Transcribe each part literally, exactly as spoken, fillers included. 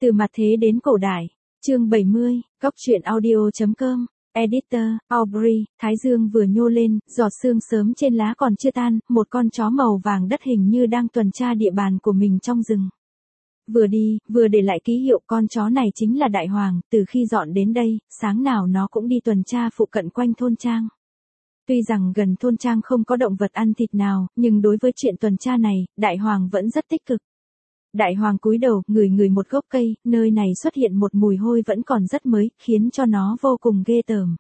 Từ mặt thế đến cổ đại, chương bảy mươi, góc truyện audio chấm com, editor, Aubrey, thái dương vừa nhô lên, giọt sương sớm trên lá còn chưa tan, một con chó màu vàng đất hình như đang tuần tra địa bàn của mình trong rừng. Vừa đi, vừa để lại ký hiệu. Con chó này chính là Đại Hoàng, từ khi dọn đến đây, sáng nào nó cũng đi tuần tra phụ cận quanh thôn trang. Tuy rằng gần thôn trang không có động vật ăn thịt nào, nhưng đối với chuyện tuần tra này, Đại Hoàng vẫn rất tích cực. Đại Hoàng cúi đầu, ngửi ngửi một gốc cây, nơi này xuất hiện một mùi hôi vẫn còn rất mới, khiến cho nó vô cùng ghê tởm.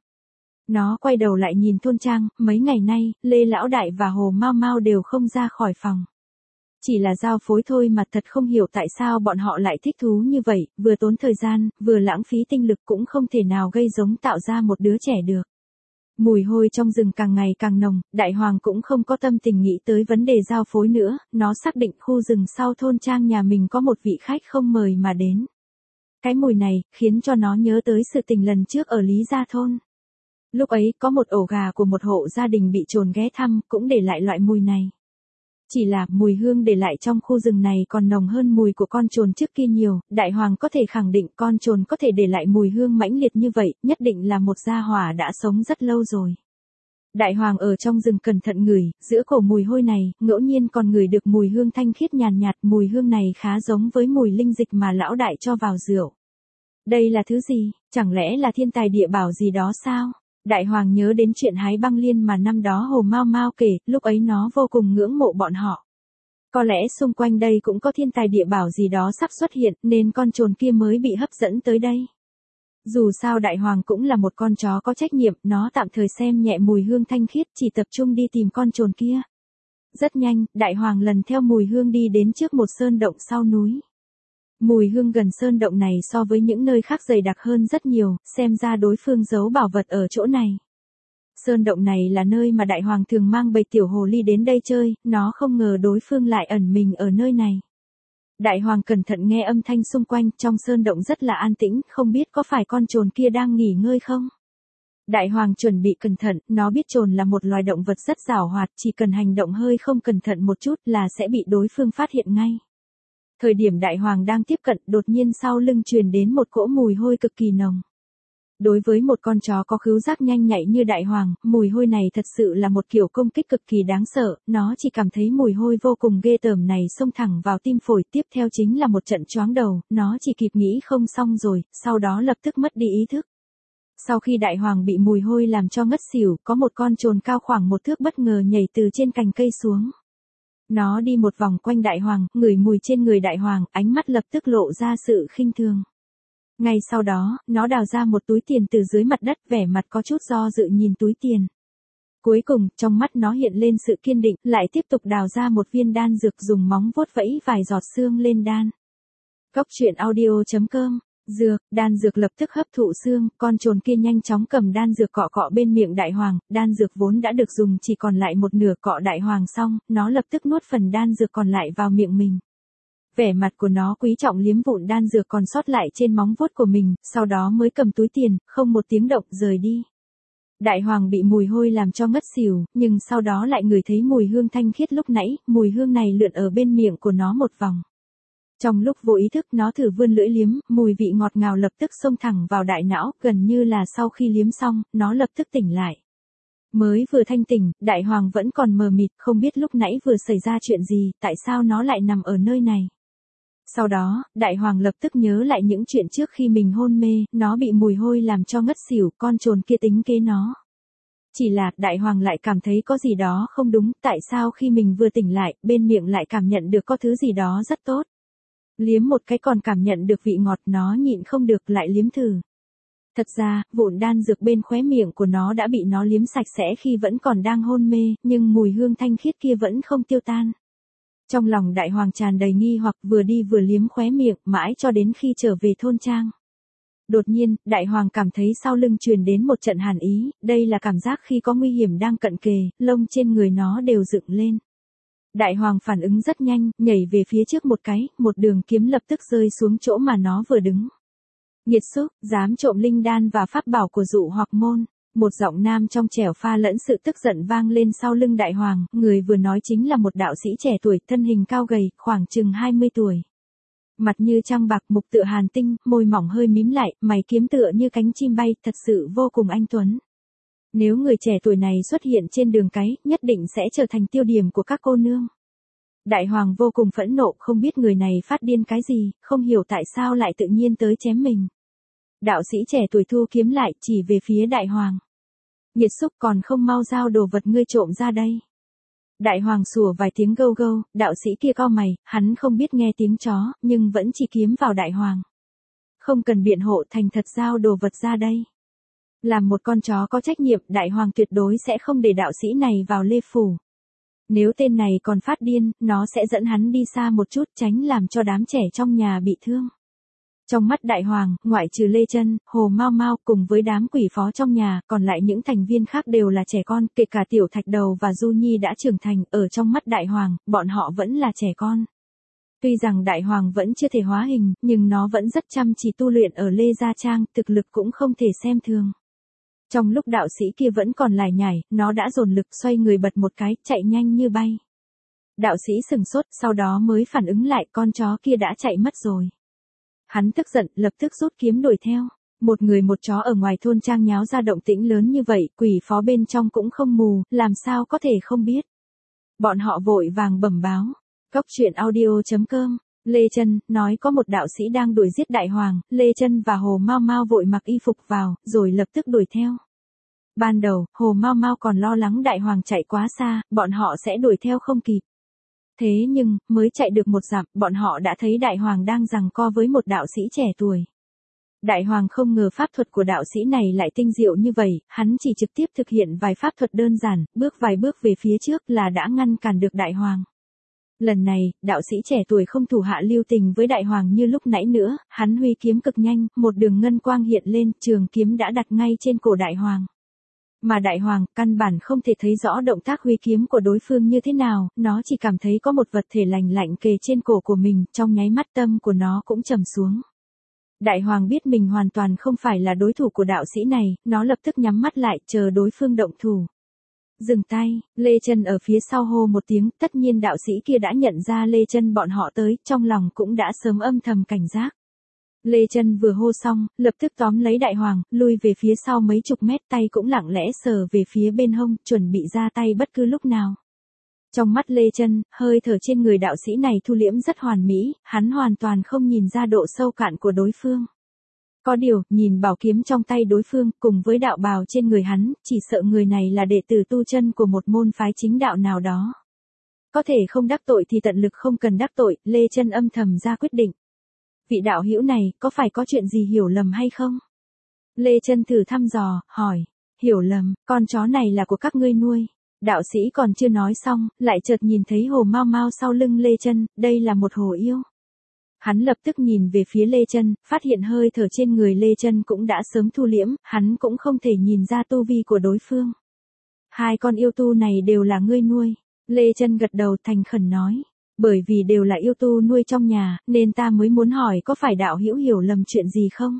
Nó quay đầu lại nhìn thôn trang, mấy ngày nay, Lê Lão Đại và Hồ Mau Mau đều không ra khỏi phòng. Chỉ là giao phối thôi mà thật không hiểu tại sao bọn họ lại thích thú như vậy, vừa tốn thời gian, vừa lãng phí tinh lực cũng không thể nào gây giống tạo ra một đứa trẻ được. Mùi hôi trong rừng càng ngày càng nồng, Đại Hoàng cũng không có tâm tình nghĩ tới vấn đề giao phối nữa, nó xác định khu rừng sau thôn trang nhà mình có một vị khách không mời mà đến. Cái mùi này, khiến cho nó nhớ tới sự tình lần trước ở Lý Gia Thôn. Lúc ấy, có một ổ gà của một hộ gia đình bị trồn ghé thăm, cũng để lại loại mùi này. Chỉ là, mùi hương để lại trong khu rừng này còn nồng hơn mùi của con trồn trước kia nhiều, Đại Hoàng có thể khẳng định con trồn có thể để lại mùi hương mãnh liệt như vậy, nhất định là một gia hỏa đã sống rất lâu rồi. Đại Hoàng ở trong rừng cẩn thận ngửi, giữa cổ mùi hôi này, ngẫu nhiên còn ngửi được mùi hương thanh khiết nhàn nhạt, mùi hương này khá giống với mùi linh dịch mà lão đại cho vào rượu. Đây là thứ gì, chẳng lẽ là thiên tài địa bảo gì đó sao? Đại Hoàng nhớ đến chuyện hái băng liên mà năm đó Hồ Mau Mau kể, lúc ấy nó vô cùng ngưỡng mộ bọn họ. Có lẽ xung quanh đây cũng có thiên tài địa bảo gì đó sắp xuất hiện, nên con trồn kia mới bị hấp dẫn tới đây. Dù sao Đại Hoàng cũng là một con chó có trách nhiệm, nó tạm thời xem nhẹ mùi hương thanh khiết, chỉ tập trung đi tìm con trồn kia. Rất nhanh, Đại Hoàng lần theo mùi hương đi đến trước một sơn động sau núi. Mùi hương gần sơn động này so với những nơi khác dày đặc hơn rất nhiều, xem ra đối phương giấu bảo vật ở chỗ này. Sơn động này là nơi mà Đại Hoàng thường mang bầy tiểu hồ ly đến đây chơi, nó không ngờ đối phương lại ẩn mình ở nơi này. Đại Hoàng cẩn thận nghe âm thanh xung quanh, trong sơn động rất là an tĩnh, không biết có phải con trồn kia đang nghỉ ngơi không? Đại Hoàng chuẩn bị cẩn thận, nó biết trồn là một loài động vật rất giàu hoạt, chỉ cần hành động hơi không cẩn thận một chút là sẽ bị đối phương phát hiện ngay. Thời điểm Đại Hoàng đang tiếp cận, đột nhiên sau lưng truyền đến một cỗ mùi hôi cực kỳ nồng. Đối với một con chó có khứu giác nhanh nhạy như Đại Hoàng, mùi hôi này thật sự là một kiểu công kích cực kỳ đáng sợ, nó chỉ cảm thấy mùi hôi vô cùng ghê tởm này xông thẳng vào tim phổi, tiếp theo chính là một trận choáng đầu, nó chỉ kịp nghĩ không xong rồi, sau đó lập tức mất đi ý thức. Sau khi Đại Hoàng bị mùi hôi làm cho ngất xỉu, có một con trồn cao khoảng một thước bất ngờ nhảy từ trên cành cây xuống. Nó đi một vòng quanh Đại Hoàng, ngửi mùi trên người Đại Hoàng, ánh mắt lập tức lộ ra sự khinh thường. Ngay sau đó, nó đào ra một túi tiền từ dưới mặt đất, vẻ mặt có chút do dự nhìn túi tiền. Cuối cùng, trong mắt nó hiện lên sự kiên định, lại tiếp tục đào ra một viên đan dược dùng móng vuốt vẫy vài giọt xương lên đan. Góc truyện audio chấm com. Dược, đan dược lập tức hấp thụ xương, con trồn kia nhanh chóng cầm đan dược cọ cọ bên miệng Đại Hoàng, đan dược vốn đã được dùng chỉ còn lại một nửa, cọ Đại Hoàng xong, nó lập tức nuốt phần đan dược còn lại vào miệng mình. Vẻ mặt của nó quý trọng liếm vụn đan dược còn sót lại trên móng vuốt của mình, sau đó mới cầm túi tiền, không một tiếng động rời đi. Đại Hoàng bị mùi hôi làm cho ngất xỉu, nhưng sau đó lại ngửi thấy mùi hương thanh khiết lúc nãy, mùi hương này lượn ở bên miệng của nó một vòng. Trong lúc vô ý thức nó thử vươn lưỡi liếm, mùi vị ngọt ngào lập tức xông thẳng vào đại não, gần như là sau khi liếm xong, nó lập tức tỉnh lại. Mới vừa thanh tỉnh, Đại Hoàng vẫn còn mờ mịt, không biết lúc nãy vừa xảy ra chuyện gì, tại sao nó lại nằm ở nơi này. Sau đó, Đại Hoàng lập tức nhớ lại những chuyện trước khi mình hôn mê, nó bị mùi hôi làm cho ngất xỉu, con trồn kia tính kế nó. Chỉ là, Đại Hoàng lại cảm thấy có gì đó không đúng, tại sao khi mình vừa tỉnh lại, bên miệng lại cảm nhận được có thứ gì đó rất tốt. Liếm một cái còn cảm nhận được vị ngọt, nó nhịn không được lại liếm thử. Thật ra, vụn đan dược bên khóe miệng của nó đã bị nó liếm sạch sẽ khi vẫn còn đang hôn mê, nhưng mùi hương thanh khiết kia vẫn không tiêu tan. Trong lòng Đại Hoàng tràn đầy nghi hoặc, vừa đi vừa liếm khóe miệng, mãi cho đến khi trở về thôn trang. Đột nhiên, Đại Hoàng cảm thấy sau lưng truyền đến một trận hàn ý, đây là cảm giác khi có nguy hiểm đang cận kề, lông trên người nó đều dựng lên. Đại Hoàng phản ứng rất nhanh, nhảy về phía trước một cái, một đường kiếm lập tức rơi xuống chỗ mà nó vừa đứng. Nghiệt xúc, dám trộm linh đan và pháp bảo của dụ hoặc môn. Một giọng nam trong trẻo pha lẫn sự tức giận vang lên sau lưng Đại Hoàng, người vừa nói chính là một đạo sĩ trẻ tuổi, thân hình cao gầy, khoảng chừng hai mươi tuổi. Mặt như trăng bạc, mục tựa hàn tinh, môi mỏng hơi mím lại, mày kiếm tựa như cánh chim bay, thật sự vô cùng anh tuấn. Nếu người trẻ tuổi này xuất hiện trên đường cái, nhất định sẽ trở thành tiêu điểm của các cô nương. Đại hoàng vô cùng phẫn nộ, không biết người này phát điên cái gì, không hiểu tại sao lại tự nhiên tới chém mình. Đạo sĩ trẻ tuổi thu kiếm lại, chỉ về phía đại hoàng. Nghiệt xúc, còn không mau giao đồ vật ngươi trộm ra đây. Đại hoàng sủa vài tiếng gâu gâu, đạo sĩ kia cau mày, hắn không biết nghe tiếng chó, nhưng vẫn chỉ kiếm vào đại hoàng. Không cần biện hộ, thành thật giao đồ vật ra đây. Làm một con chó có trách nhiệm, đại hoàng tuyệt đối sẽ không để đạo sĩ này vào Lê Phủ. Nếu tên này còn phát điên, nó sẽ dẫn hắn đi xa một chút, tránh làm cho đám trẻ trong nhà bị thương. Trong mắt đại hoàng, ngoại trừ Lê Chân, Hồ Mao Mao cùng với đám quỷ phó trong nhà, còn lại những thành viên khác đều là trẻ con, kể cả Tiểu Thạch Đầu và Du Nhi đã trưởng thành, ở trong mắt đại hoàng, bọn họ vẫn là trẻ con. Tuy rằng đại hoàng vẫn chưa thể hóa hình, nhưng nó vẫn rất chăm chỉ tu luyện ở Lê Gia Trang, thực lực cũng không thể xem thường. Trong lúc đạo sĩ kia vẫn còn lải nhải, nó đã dồn lực xoay người bật một cái, chạy nhanh như bay. Đạo sĩ sừng sốt, sau đó mới phản ứng lại con chó kia đã chạy mất rồi. Hắn tức giận, lập tức rút kiếm đuổi theo. Một người một chó ở ngoài thôn trang nháo ra động tĩnh lớn như vậy, quỷ phó bên trong cũng không mù, làm sao có thể không biết. Bọn họ vội vàng bẩm báo. Cốc truyện audio chấm com. Lê Chân nói có một đạo sĩ đang đuổi giết đại hoàng, Lê Chân và Hồ Mao Mao vội mặc y phục vào, rồi lập tức đuổi theo. Ban đầu, Hồ Mao Mao còn lo lắng đại hoàng chạy quá xa, bọn họ sẽ đuổi theo không kịp. Thế nhưng, mới chạy được một dặm, bọn họ đã thấy đại hoàng đang giằng co với một đạo sĩ trẻ tuổi. Đại hoàng không ngờ pháp thuật của đạo sĩ này lại tinh diệu như vậy, hắn chỉ trực tiếp thực hiện vài pháp thuật đơn giản, bước vài bước về phía trước là đã ngăn cản được đại hoàng. Lần này, đạo sĩ trẻ tuổi không thủ hạ lưu tình với đại hoàng như lúc nãy nữa, hắn huy kiếm cực nhanh, một đường ngân quang hiện lên, trường kiếm đã đặt ngay trên cổ đại hoàng. Mà đại hoàng, căn bản không thể thấy rõ động tác huy kiếm của đối phương như thế nào, nó chỉ cảm thấy có một vật thể lạnh lạnh kề trên cổ của mình, trong nháy mắt tâm của nó cũng trầm xuống. Đại hoàng biết mình hoàn toàn không phải là đối thủ của đạo sĩ này, nó lập tức nhắm mắt lại, chờ đối phương động thủ. Dừng tay, Lê Chân ở phía sau hô một tiếng, tất nhiên đạo sĩ kia đã nhận ra Lê Chân bọn họ tới, trong lòng cũng đã sớm âm thầm cảnh giác. Lê Chân vừa hô xong, lập tức tóm lấy đại hoàng, lui về phía sau mấy chục mét, tay cũng lặng lẽ sờ về phía bên hông, chuẩn bị ra tay bất cứ lúc nào. Trong mắt Lê Chân, hơi thở trên người đạo sĩ này thu liễm rất hoàn mỹ, hắn hoàn toàn không nhìn ra độ sâu cạn của đối phương. Có điều, nhìn bảo kiếm trong tay đối phương, cùng với đạo bào trên người hắn, chỉ sợ người này là đệ tử tu chân của một môn phái chính đạo nào đó. Có thể không đắc tội thì tận lực không cần đắc tội, Lê Chân âm thầm ra quyết định. Vị đạo hữu này, có phải có chuyện gì hiểu lầm hay không? Lê Chân thử thăm dò, hỏi. Hiểu lầm, con chó này là của các ngươi nuôi. Đạo sĩ còn chưa nói xong, lại chợt nhìn thấy Hồ Mao Mao sau lưng Lê Chân, đây là một hồ yêu. Hắn lập tức nhìn về phía Lê Chân, phát hiện hơi thở trên người Lê Chân cũng đã sớm thu liễm, hắn cũng không thể nhìn ra tu vi của đối phương. Hai con yêu tu này đều là ngươi nuôi. Lê Chân gật đầu thành khẩn nói. Bởi vì đều là yêu tu nuôi trong nhà, nên ta mới muốn hỏi có phải đạo hữu hiểu lầm chuyện gì không?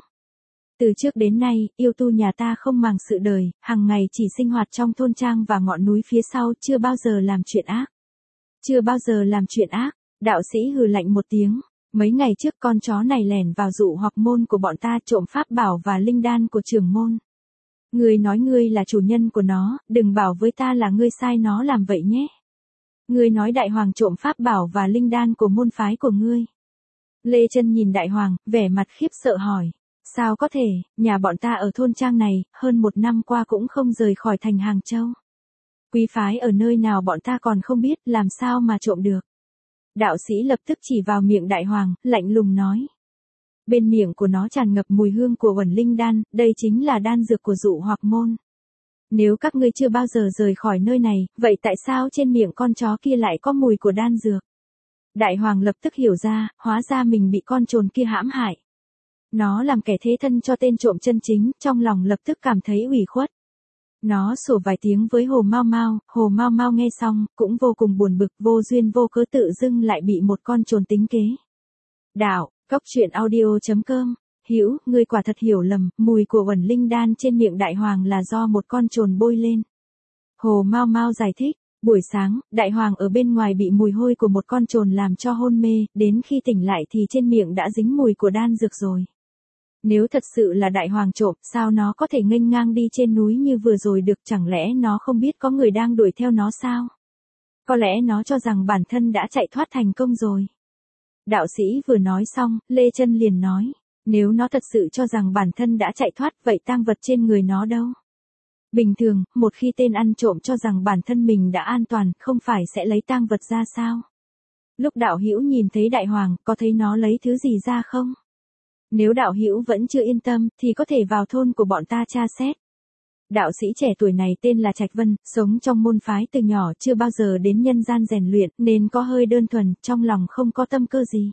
Từ trước đến nay, yêu tu nhà ta không màng sự đời, hàng ngày chỉ sinh hoạt trong thôn trang và ngọn núi phía sau, chưa bao giờ làm chuyện ác. Chưa bao giờ làm chuyện ác, đạo sĩ hừ lạnh một tiếng. Mấy ngày trước con chó này lẻn vào dụ hoặc môn của bọn ta trộm pháp bảo và linh đan của trưởng môn. Ngươi nói ngươi là chủ nhân của nó, đừng bảo với ta là ngươi sai nó làm vậy nhé. Ngươi nói đại hoàng trộm pháp bảo và linh đan của môn phái của ngươi. Lê Chân nhìn đại hoàng, vẻ mặt khiếp sợ hỏi. Sao có thể, nhà bọn ta ở thôn trang này, hơn một năm qua cũng không rời khỏi thành Hàng Châu. Quý phái ở nơi nào bọn ta còn không biết, làm sao mà trộm được. Đạo sĩ lập tức chỉ vào miệng đại hoàng, lạnh lùng nói. Bên miệng của nó tràn ngập mùi hương của uẩn linh đan, đây chính là đan dược của dụ hoặc môn. Nếu các ngươi chưa bao giờ rời khỏi nơi này, vậy tại sao trên miệng con chó kia lại có mùi của đan dược? Đại hoàng lập tức hiểu ra, hóa ra mình bị con trồn kia hãm hại. Nó làm kẻ thế thân cho tên trộm chân chính, trong lòng lập tức cảm thấy ủy khuất. Nó sủa vài tiếng với Hồ Mao Mao, Hồ Mao Mao nghe xong, cũng vô cùng buồn bực, vô duyên vô cớ tự dưng lại bị một con trồn tính kế. Đạo, cốc truyện audio chấm com. Hữu, ngươi quả thật hiểu lầm, mùi của uẩn linh đan trên miệng đại hoàng là do một con trồn bôi lên. Hồ Mao Mao giải thích, Buổi sáng, đại hoàng ở bên ngoài bị mùi hôi của một con trồn làm cho hôn mê, đến khi tỉnh lại thì trên miệng đã dính mùi của đan dược rồi. Nếu thật sự là đại hoàng trộm, sao nó có thể nghênh ngang đi trên núi như vừa rồi được, chẳng lẽ nó không biết có người đang đuổi theo nó sao? Có lẽ nó cho rằng bản thân đã chạy thoát thành công rồi. Đạo sĩ vừa nói xong, Lê Chân liền nói, nếu nó thật sự cho rằng bản thân đã chạy thoát, vậy tang vật trên người nó đâu? Bình thường, một khi tên ăn trộm cho rằng bản thân mình đã an toàn, không phải sẽ lấy tang vật ra sao? Lúc đạo hữu nhìn thấy đại hoàng, có thấy nó lấy thứ gì ra không? Nếu đạo hữu vẫn chưa yên tâm, thì có thể vào thôn của bọn ta tra xét. Đạo sĩ trẻ tuổi này tên là Trạch Vân, sống trong môn phái từ nhỏ, chưa bao giờ đến nhân gian rèn luyện, nên có hơi đơn thuần, trong lòng không có tâm cơ gì.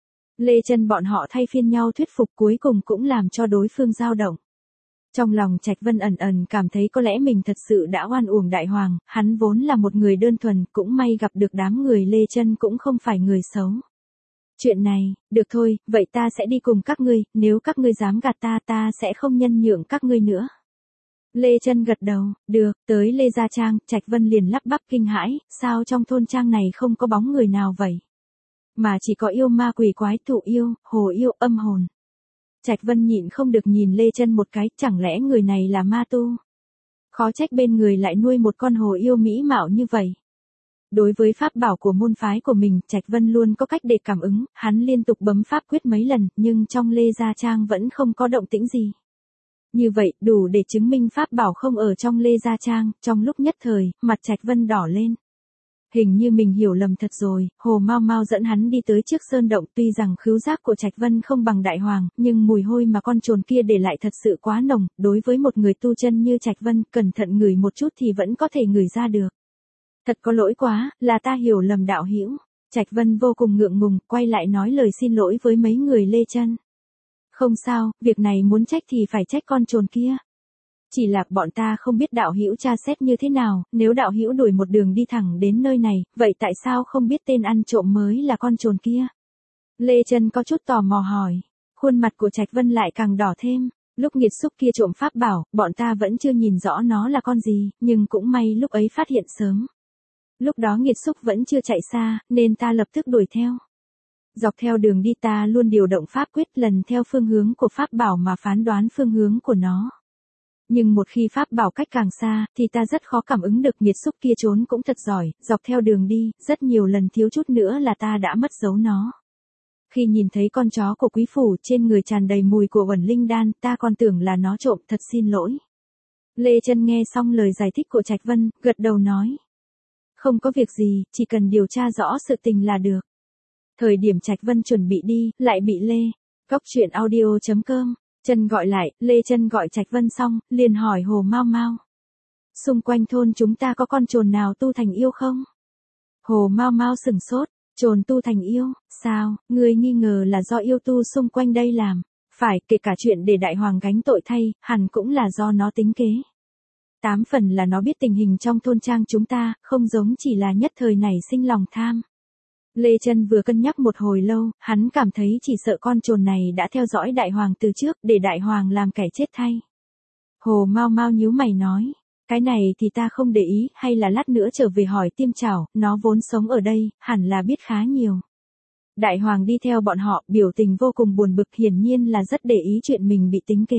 Lê Chân bọn họ thay phiên nhau thuyết phục, cuối cùng cũng làm cho đối phương dao động. Trong lòng Trạch Vân ẩn ẩn cảm thấy có lẽ mình thật sự đã oan uổng đại hoàng, hắn vốn là một người đơn thuần, cũng may gặp được đám người Lê Chân cũng không phải người xấu. Chuyện này, được thôi, vậy ta sẽ đi cùng các ngươi, nếu các ngươi dám gạt ta, ta sẽ không nhân nhượng các ngươi nữa. Lê Chân gật đầu, được, tới Lê Gia Trang, Trạch Vân liền lắp bắp kinh hãi, sao trong thôn trang này không có bóng người nào vậy? Mà chỉ có yêu ma quỷ quái, thụ yêu, hồ yêu, âm hồn. Trạch Vân nhịn không được nhìn Lê Chân một cái, chẳng lẽ người này là ma tu? Khó trách bên người lại nuôi một con hồ yêu mỹ mạo như vậy. Đối với pháp bảo của môn phái của mình, Trạch Vân luôn có cách để cảm ứng, hắn liên tục bấm pháp quyết mấy lần, nhưng trong Lê Gia Trang vẫn không có động tĩnh gì. Như vậy, đủ để chứng minh pháp bảo không ở trong Lê Gia Trang, trong lúc nhất thời, mặt Trạch Vân đỏ lên. Hình như mình hiểu lầm thật rồi, Hồ Mau Mau dẫn hắn đi tới trước sơn động, tuy rằng khứu giác của Trạch Vân không bằng đại hoàng, nhưng mùi hôi mà con trồn kia để lại thật sự quá nồng, đối với một người tu chân như Trạch Vân, cẩn thận ngửi một chút thì vẫn có thể ngửi ra được. Thật có lỗi quá, là ta hiểu lầm đạo hữu. Trạch Vân vô cùng ngượng ngùng, quay lại nói lời xin lỗi với mấy người Lê Chân. Không sao, việc này muốn trách thì phải trách con trồn kia. Chỉ là bọn ta không biết đạo hữu tra xét như thế nào, nếu đạo hữu đuổi một đường đi thẳng đến nơi này, vậy tại sao không biết tên ăn trộm mới là con trồn kia? Lê Chân có chút tò mò hỏi. Khuôn mặt của Trạch Vân lại càng đỏ thêm. Lúc nghiệt xúc kia trộm pháp bảo, bọn ta vẫn chưa nhìn rõ nó là con gì, nhưng cũng may lúc ấy phát hiện sớm. Lúc đó nghiệt xúc vẫn chưa chạy xa, nên ta lập tức đuổi theo. Dọc theo đường đi ta luôn điều động pháp quyết lần theo phương hướng của pháp bảo mà phán đoán phương hướng của nó. Nhưng một khi pháp bảo cách càng xa, thì ta rất khó cảm ứng được. Nghiệt xúc kia trốn cũng thật giỏi, dọc theo đường đi, rất nhiều lần thiếu chút nữa là ta đã mất dấu nó. Khi nhìn thấy con chó của quý phủ trên người tràn đầy mùi của uẩn linh đan, ta còn tưởng là nó trộm, thật xin lỗi. Lê Chân nghe xong lời giải thích của Trạch Vân, gật đầu nói. Không có việc gì, chỉ cần điều tra rõ sự tình là được. Thời điểm Trạch Vân chuẩn bị đi, lại bị Lê. Góc truyện audio chấm com Chân gọi lại, Lê Chân gọi Trạch Vân xong, liền hỏi Hồ Mau Mau. Xung quanh thôn chúng ta có con trồn nào tu thành yêu không? Hồ Mau Mau sửng sốt, trồn tu thành yêu, sao, ngươi nghi ngờ là do yêu tu xung quanh đây làm? Phải, kể cả chuyện để đại hoàng gánh tội thay, hẳn cũng là do nó tính kế. Tám phần là nó biết tình hình trong thôn trang chúng ta, không giống chỉ là nhất thời nảy sinh lòng tham. Lê Chân vừa cân nhắc một hồi lâu, hắn cảm thấy chỉ sợ con trồn này đã theo dõi đại hoàng từ trước, để đại hoàng làm kẻ chết thay. Hồ Mau Mau nhíu mày nói, cái này thì ta không để ý, hay là lát nữa trở về hỏi Tiêm Chảo, nó vốn sống ở đây, hẳn là biết khá nhiều. Đại hoàng đi theo bọn họ, biểu tình vô cùng buồn bực, hiển nhiên là rất để ý chuyện mình bị tính kế.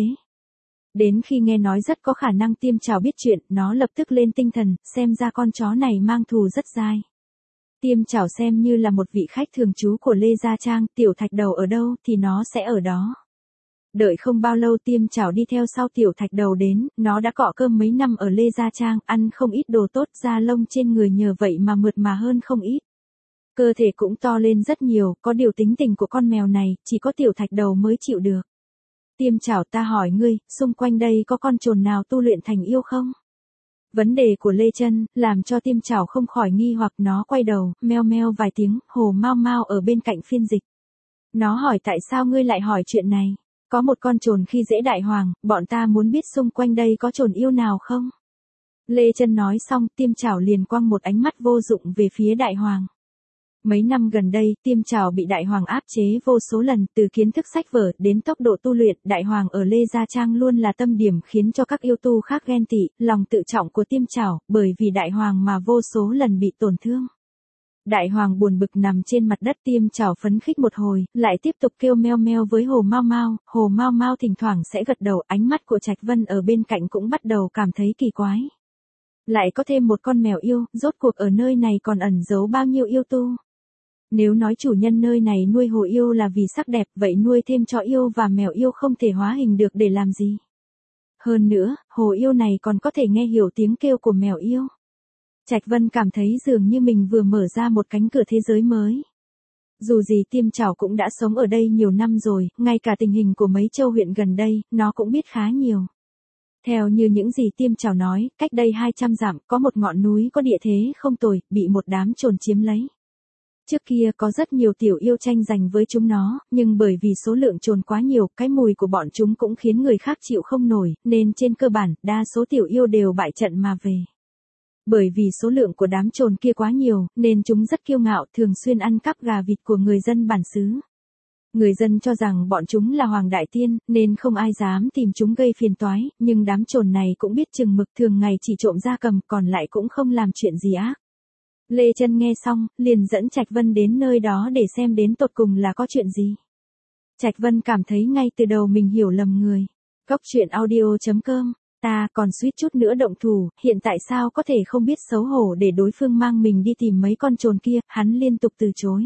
Đến khi nghe nói rất có khả năng Tiêm Chảo biết chuyện, nó lập tức lên tinh thần, xem ra con chó này mang thù rất dai. Tiêm Chảo xem như là một vị khách thường trú của Lê Gia Trang, Tiểu Thạch Đầu ở đâu thì nó sẽ ở đó. Đợi không bao lâu Tiêm Chảo đi theo sau Tiểu Thạch Đầu đến, nó đã cọ cơm mấy năm ở Lê Gia Trang, ăn không ít đồ tốt, da lông trên người nhờ vậy mà mượt mà hơn không ít. Cơ thể cũng to lên rất nhiều, có điều tính tình của con mèo này, chỉ có Tiểu Thạch Đầu mới chịu được. Tiêm Chảo, ta hỏi ngươi, xung quanh đây có con trồn nào tu luyện thành yêu không? Vấn đề của Lê Chân làm cho Tiêm Chảo không khỏi nghi hoặc, nó quay đầu, meo meo vài tiếng, Hồ Mau Mau ở bên cạnh phiên dịch. Nó hỏi tại sao ngươi lại hỏi chuyện này? Có một con trồn khi dễ đại hoàng, bọn ta muốn biết xung quanh đây có trồn yêu nào không? Lê Chân nói xong, Tiêm Chảo liền quăng một ánh mắt vô dụng về phía đại hoàng. Mấy năm gần đây, Tiêm Trảo bị Đại Hoàng áp chế vô số lần, từ kiến thức sách vở đến tốc độ tu luyện, Đại Hoàng ở Lê Gia Trang luôn là tâm điểm khiến cho các yêu tu khác ghen tị, lòng tự trọng của Tiêm Trảo, bởi vì Đại Hoàng mà vô số lần bị tổn thương. Đại Hoàng buồn bực nằm trên mặt đất, Tiêm Trảo phấn khích một hồi, lại tiếp tục kêu meo meo với Hồ Mao Mao, Hồ Mao Mao thỉnh thoảng sẽ gật đầu, ánh mắt của Trạch Vân ở bên cạnh cũng bắt đầu cảm thấy kỳ quái. Lại có thêm một con mèo yêu, rốt cuộc ở nơi này còn ẩn giấu bao nhiêu yêu tu? Nếu nói chủ nhân nơi này nuôi hồ yêu là vì sắc đẹp, vậy nuôi thêm chó yêu và mèo yêu không thể hóa hình được để làm gì? Hơn nữa, hồ yêu này còn có thể nghe hiểu tiếng kêu của mèo yêu. Trạch Vân cảm thấy dường như mình vừa mở ra một cánh cửa thế giới mới. Dù gì Tiêm Trảo cũng đã sống ở đây nhiều năm rồi, ngay cả tình hình của mấy châu huyện gần đây, nó cũng biết khá nhiều. Theo như những gì Tiêm Trảo nói, cách đây hai trăm dặm có một ngọn núi có địa thế không tồi, bị một đám trồn chiếm lấy. Trước kia có rất nhiều tiểu yêu tranh giành với chúng nó, nhưng bởi vì số lượng trồn quá nhiều, cái mùi của bọn chúng cũng khiến người khác chịu không nổi, nên trên cơ bản, đa số tiểu yêu đều bại trận mà về. Bởi vì số lượng của đám trồn kia quá nhiều, nên chúng rất kiêu ngạo, thường xuyên ăn cắp gà vịt của người dân bản xứ. Người dân cho rằng bọn chúng là hoàng đại tiên, nên không ai dám tìm chúng gây phiền toái, nhưng đám trồn này cũng biết chừng mực, thường ngày chỉ trộm gia cầm, còn lại cũng không làm chuyện gì ác. Lê Chân nghe xong, liền dẫn Trạch Vân đến nơi đó để xem đến tột cùng là có chuyện gì. Trạch Vân cảm thấy ngay từ đầu mình hiểu lầm người. Cốc truyện audio chấm com, ta còn suýt chút nữa động thủ, hiện tại sao có thể không biết xấu hổ để đối phương mang mình đi tìm mấy con trồn kia, hắn liên tục từ chối.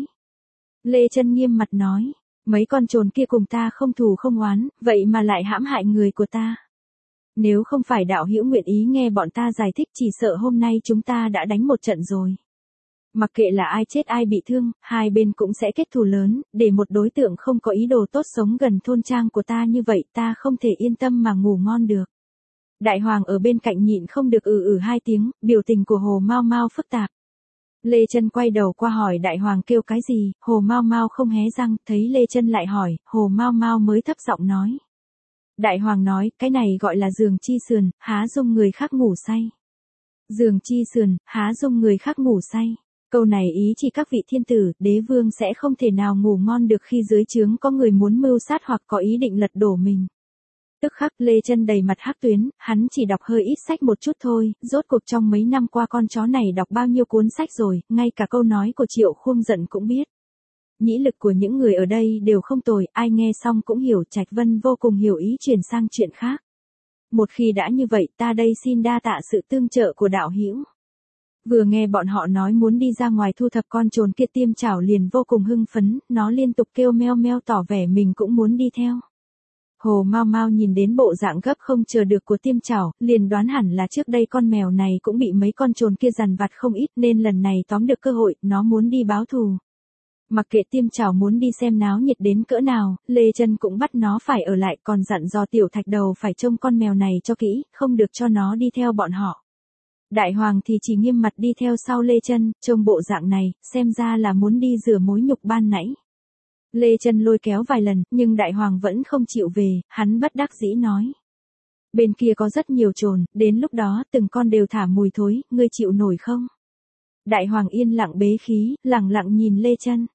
Lê Chân nghiêm mặt nói, mấy con trồn kia cùng ta không thù không oán, vậy mà lại hãm hại người của ta. Nếu không phải đạo hữu nguyện ý nghe bọn ta giải thích, chỉ sợ hôm nay chúng ta đã đánh một trận rồi. Mặc kệ là ai chết ai bị thương, hai bên cũng sẽ kết thù lớn, để một đối tượng không có ý đồ tốt sống gần thôn trang của ta như vậy, ta không thể yên tâm mà ngủ ngon được. Đại Hoàng ở bên cạnh nhịn không được ừ ừ hai tiếng, biểu tình của Hồ Mao Mao phức tạp. Lê Chân quay đầu qua hỏi Đại Hoàng kêu cái gì, Hồ Mao Mao không hé răng, thấy Lê Chân lại hỏi, Hồ Mao Mao mới thấp giọng nói. Đại Hoàng nói, cái này gọi là giường chi sườn, há dung người khác ngủ say. Giường chi sườn, há dung người khác ngủ say. Câu này ý chỉ các vị thiên tử, đế vương sẽ không thể nào ngủ ngon được khi dưới trướng có người muốn mưu sát hoặc có ý định lật đổ mình. Tức khắc Lê Chân đầy mặt hắc tuyến, hắn chỉ đọc hơi ít sách một chút thôi, rốt cuộc trong mấy năm qua con chó này đọc bao nhiêu cuốn sách rồi, ngay cả câu nói của Triệu Khuông giận cũng biết. Nhĩ lực của những người ở đây đều không tồi, ai nghe xong cũng hiểu. Trạch Vân vô cùng hiểu ý, chuyển sang chuyện khác. Một khi đã như vậy, ta đây xin đa tạ sự tương trợ của đạo hữu. Vừa nghe bọn họ nói muốn đi ra ngoài thu thập con trồn kia, Tiêm Trảo liền vô cùng hưng phấn, nó liên tục kêu meo meo tỏ vẻ mình cũng muốn đi theo. Hồ Mao Mao nhìn đến bộ dạng gấp không chờ được của Tiêm Trảo, liền đoán hẳn là trước đây con mèo này cũng bị mấy con trồn kia dằn vặt không ít, nên lần này tóm được cơ hội, nó muốn đi báo thù. Mặc kệ Tiêm Trảo muốn đi xem náo nhiệt đến cỡ nào, Lê Chân cũng bắt nó phải ở lại, còn dặn dò Tiểu Thạch Đầu phải trông con mèo này cho kỹ, không được cho nó đi theo bọn họ. Đại Hoàng thì chỉ nghiêm mặt đi theo sau Lê Chân, trông bộ dạng này, xem ra là muốn đi rửa mối nhục ban nãy. Lê Chân lôi kéo vài lần, nhưng Đại Hoàng vẫn không chịu về, hắn bất đắc dĩ nói. Bên kia có rất nhiều trồn, đến lúc đó từng con đều thả mùi thối, ngươi chịu nổi không? Đại Hoàng yên lặng bế khí, lặng lặng nhìn Lê Chân.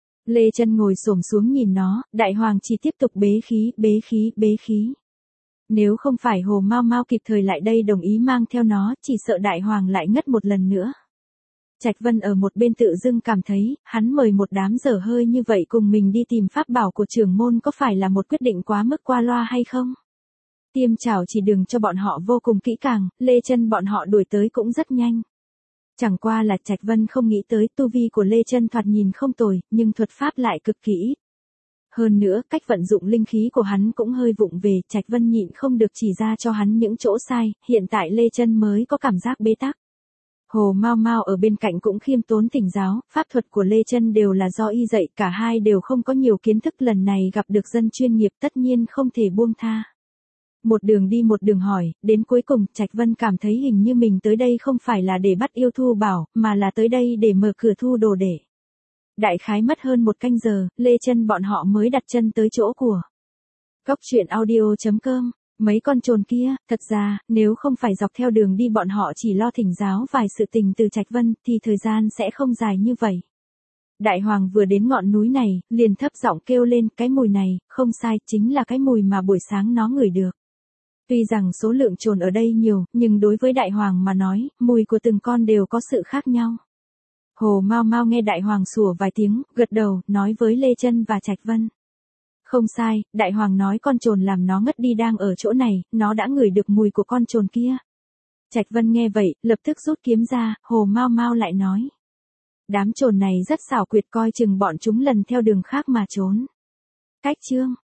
Lê Chân ngồi xổm xuống nhìn nó, Đại Hoàng chỉ tiếp tục bế khí, bế khí, bế khí. Nếu không phải Hồ Mao Mao kịp thời lại đây đồng ý mang theo nó, chỉ sợ Đại Hoàng lại ngất một lần nữa. Trạch Vân ở một bên tự dưng cảm thấy, hắn mời một đám dở hơi như vậy cùng mình đi tìm pháp bảo của trưởng môn có phải là một quyết định quá mức qua loa hay không? Tiêm Trảo chỉ đường cho bọn họ vô cùng kỹ càng, Lê Chân bọn họ đuổi tới cũng rất nhanh. Chẳng qua là Trạch Vân không nghĩ tới tu vi của Lê Chân thoạt nhìn không tồi, nhưng thuật pháp lại cực kỳ ít. Hơn nữa, cách vận dụng linh khí của hắn cũng hơi vụng về, Trạch Vân nhịn không được chỉ ra cho hắn những chỗ sai, hiện tại Lê Chân mới có cảm giác bế tắc. Hồ Mao Mao ở bên cạnh cũng khiêm tốn thỉnh giáo, pháp thuật của Lê Chân đều là do y dạy, cả hai đều không có nhiều kiến thức, lần này gặp được dân chuyên nghiệp tất nhiên không thể buông tha. Một đường đi một đường hỏi, đến cuối cùng Trạch Vân cảm thấy hình như mình tới đây không phải là để bắt yêu thu bảo, mà là tới đây để mở cửa thu đồ để. Đại khái mất hơn một canh giờ, Lê Chân bọn họ mới đặt chân tới chỗ của Cốc truyện audio chấm com. Mấy con trồn kia, thật ra, nếu không phải dọc theo đường đi bọn họ chỉ lo thỉnh giáo vài sự tình từ Trạch Vân, thì thời gian sẽ không dài như vậy. Đại hoàng vừa đến ngọn núi này, liền thấp giọng kêu lên, cái mùi này, không sai, chính là cái mùi mà buổi sáng nó ngửi được. Tuy rằng số lượng trồn ở đây nhiều, nhưng đối với đại hoàng mà nói, mùi của từng con đều có sự khác nhau. Hồ Mao Mao nghe đại hoàng sủa vài tiếng, gật đầu, nói với Lê Chân và Trạch Vân. Không sai, đại hoàng nói con trồn làm nó ngất đi đang ở chỗ này, nó đã ngửi được mùi của con trồn kia. Trạch Vân nghe vậy, lập tức rút kiếm ra, Hồ Mao Mao lại nói. Đám trồn này rất xảo quyệt, coi chừng bọn chúng lần theo đường khác mà trốn. Cách chương